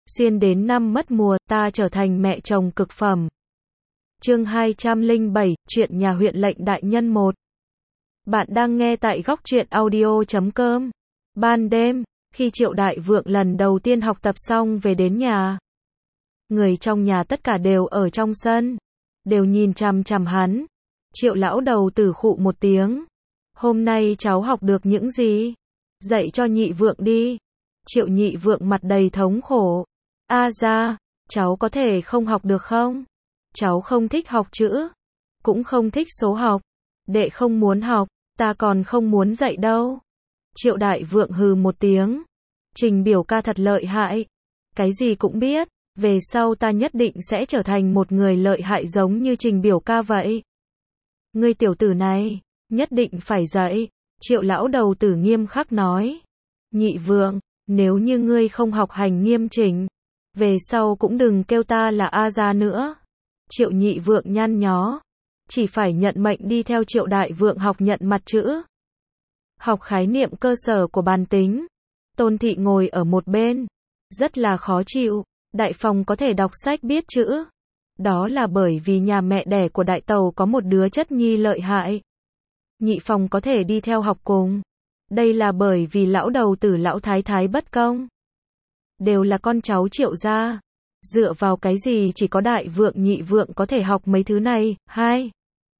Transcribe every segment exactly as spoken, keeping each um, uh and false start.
xuyên đến năm mất mùa, ta trở thành mẹ chồng cực phẩm. Chương hai trăm lẻ bảy, chuyện nhà huyện lệnh đại nhân một. Bạn đang nghe tại góc truyện audio chấm com. Ban đêm, khi Triệu Đại Vượng lần đầu tiên học tập xong về đến nhà, người trong nhà tất cả đều ở trong sân, đều nhìn chằm chằm hắn. Triệu lão đầu tử khụ một tiếng. Hôm nay cháu học được những gì? Dạy cho nhị vượng đi. Triệu nhị vượng mặt đầy thống khổ. A ra, cháu có thể không học được không? Cháu không thích học chữ, cũng không thích số học. Đệ không muốn học, ta còn không muốn dạy đâu. Triệu đại vượng hừ một tiếng. Trình biểu ca thật lợi hại. Cái gì cũng biết, về sau ta nhất định sẽ trở thành một người lợi hại giống như Trình biểu ca vậy. Ngươi tiểu tử này, nhất định phải dạy. Triệu lão đầu tử nghiêm khắc nói. Nhị vượng, nếu như ngươi không học hành nghiêm chỉnh, về sau cũng đừng kêu ta là A gia nữa. Triệu nhị vượng nhăn nhó, chỉ phải nhận mệnh đi theo Triệu đại vượng học nhận mặt chữ, học khái niệm cơ sở của bàn tính. Tôn thị ngồi ở một bên, rất là khó chịu. Đại phòng có thể đọc sách biết chữ, đó là bởi vì nhà mẹ đẻ của đại tàu có một đứa chất nhi lợi hại. Nhị phòng có thể đi theo học cùng, đây là bởi vì lão đầu tử lão thái thái bất công. Đều là con cháu Triệu gia, dựa vào cái gì chỉ có đại vượng nhị vượng có thể học mấy thứ này? Hai.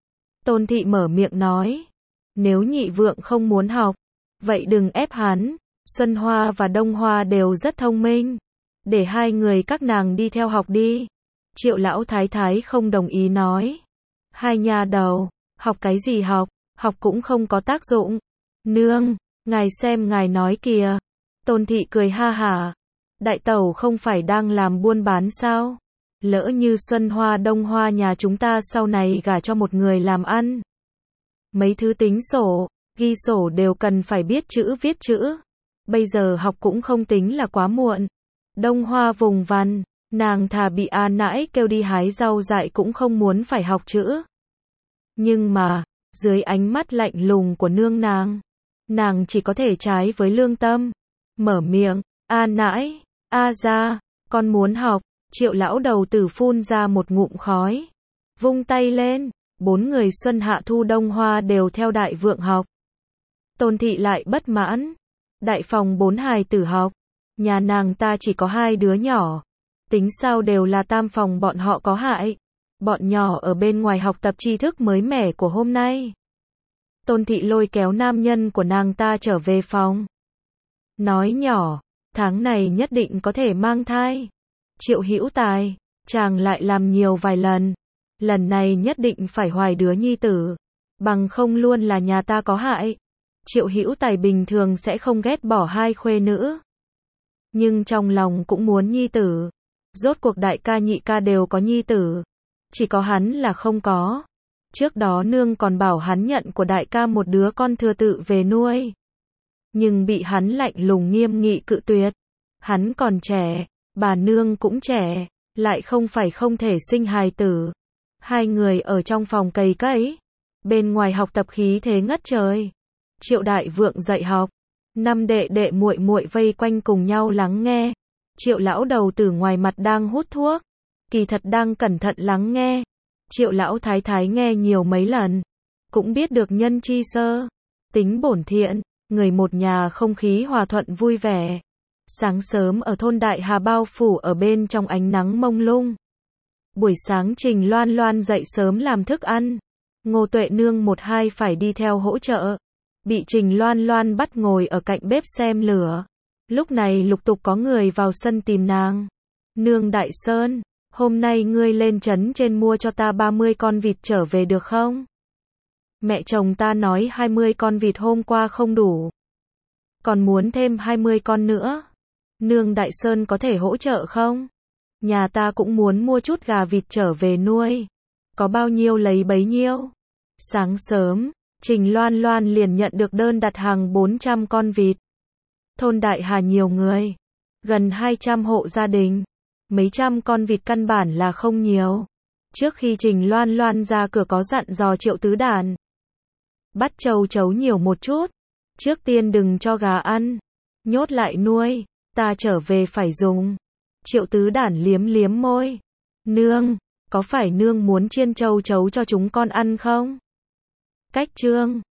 Tôn thị mở miệng nói. Nếu nhị vượng không muốn học, vậy đừng ép hắn. Xuân Hoa và Đông Hoa đều rất thông minh, để hai người các nàng đi theo học đi. Triệu lão thái thái không đồng ý nói. Hai nhà đầu, học cái gì học, học cũng không có tác dụng. Nương, ngài xem ngài nói kìa. Tôn thị cười ha hả. Đại tẩu không phải đang làm buôn bán sao? Lỡ như Xuân Hoa Đông Hoa nhà chúng ta sau này gả cho một người làm ăn, mấy thứ tính sổ, ghi sổ đều cần phải biết chữ viết chữ. Bây giờ học cũng không tính là quá muộn. Đông Hoa vùng vằng, nàng thà bị A nãi kêu đi hái rau dại cũng không muốn phải học chữ. Nhưng mà, dưới ánh mắt lạnh lùng của nương nàng, nàng chỉ có thể trái với lương tâm, mở miệng. A nãi, A ra, con muốn học. Triệu lão đầu tử phun ra một ngụm khói, vung tay lên, bốn người xuân hạ thu đông hoa đều theo đại vượng học. Tôn thị lại bất mãn. Đại phòng bốn hài tử học, nhà nàng ta chỉ có hai đứa nhỏ, tính sao đều là tam phòng bọn họ có hại. Bọn nhỏ ở bên ngoài học tập tri thức mới mẻ của hôm nay. Tôn thị lôi kéo nam nhân của nàng ta trở về phòng, nói nhỏ, tháng này nhất định có thể mang thai. Triệu Hữu Tài, chàng lại làm nhiều vài lần, lần này nhất định phải hoài đứa nhi tử, bằng không luôn là nhà ta có hại. Triệu Hữu Tài bình thường sẽ không ghét bỏ hai khuê nữ, nhưng trong lòng cũng muốn nhi tử. Rốt cuộc đại ca nhị ca đều có nhi tử, chỉ có hắn là không có. Trước đó nương còn bảo hắn nhận của đại ca một đứa con thừa tự về nuôi, nhưng bị hắn lạnh lùng nghiêm nghị cự tuyệt. Hắn còn trẻ, bà nương cũng trẻ, lại không phải không thể sinh hài tử. Hai người ở trong phòng cày cấy, bên ngoài học tập khí thế ngất trời. Triệu đại vượng dạy học, năm đệ đệ muội muội vây quanh cùng nhau lắng nghe. Triệu lão đầu tử ngoài mặt đang hút thuốc, kỳ thật đang cẩn thận lắng nghe. Triệu lão thái thái nghe nhiều mấy lần, cũng biết được nhân chi sơ, tính bổn thiện, người một nhà không khí hòa thuận vui vẻ. Sáng sớm ở thôn Đại Hà bao phủ ở bên trong ánh nắng mông lung. Buổi sáng Trình Loan Loan dậy sớm làm thức ăn. Ngô Tuệ Nương một hai phải đi theo hỗ trợ, bị Trình Loan Loan bắt ngồi ở cạnh bếp xem lửa. Lúc này lục tục có người vào sân tìm nàng. Nương Đại Sơn, hôm nay ngươi lên trấn trên mua cho ta ba mươi con vịt trở về được không? Mẹ chồng ta nói hai mươi con vịt hôm qua không đủ, còn muốn thêm hai mươi con nữa. Nương Đại Sơn có thể hỗ trợ không? Nhà ta cũng muốn mua chút gà vịt trở về nuôi, có bao nhiêu lấy bấy nhiêu. Sáng sớm, Trình Loan Loan liền nhận được đơn đặt hàng bốn trăm con vịt. Thôn Đại Hà nhiều người, gần hai trăm hộ gia đình, mấy trăm con vịt căn bản là không nhiều. Trước khi Trình Loan Loan ra cửa có dặn dò Triệu Tứ Đàn, bắt trâu chấu nhiều một chút, trước tiên đừng cho gà ăn, nhốt lại nuôi, ta trở về phải dùng. Triệu Tứ Đản liếm liếm môi. Nương, có phải nương muốn chiên châu chấu cho chúng con ăn không? Cách chương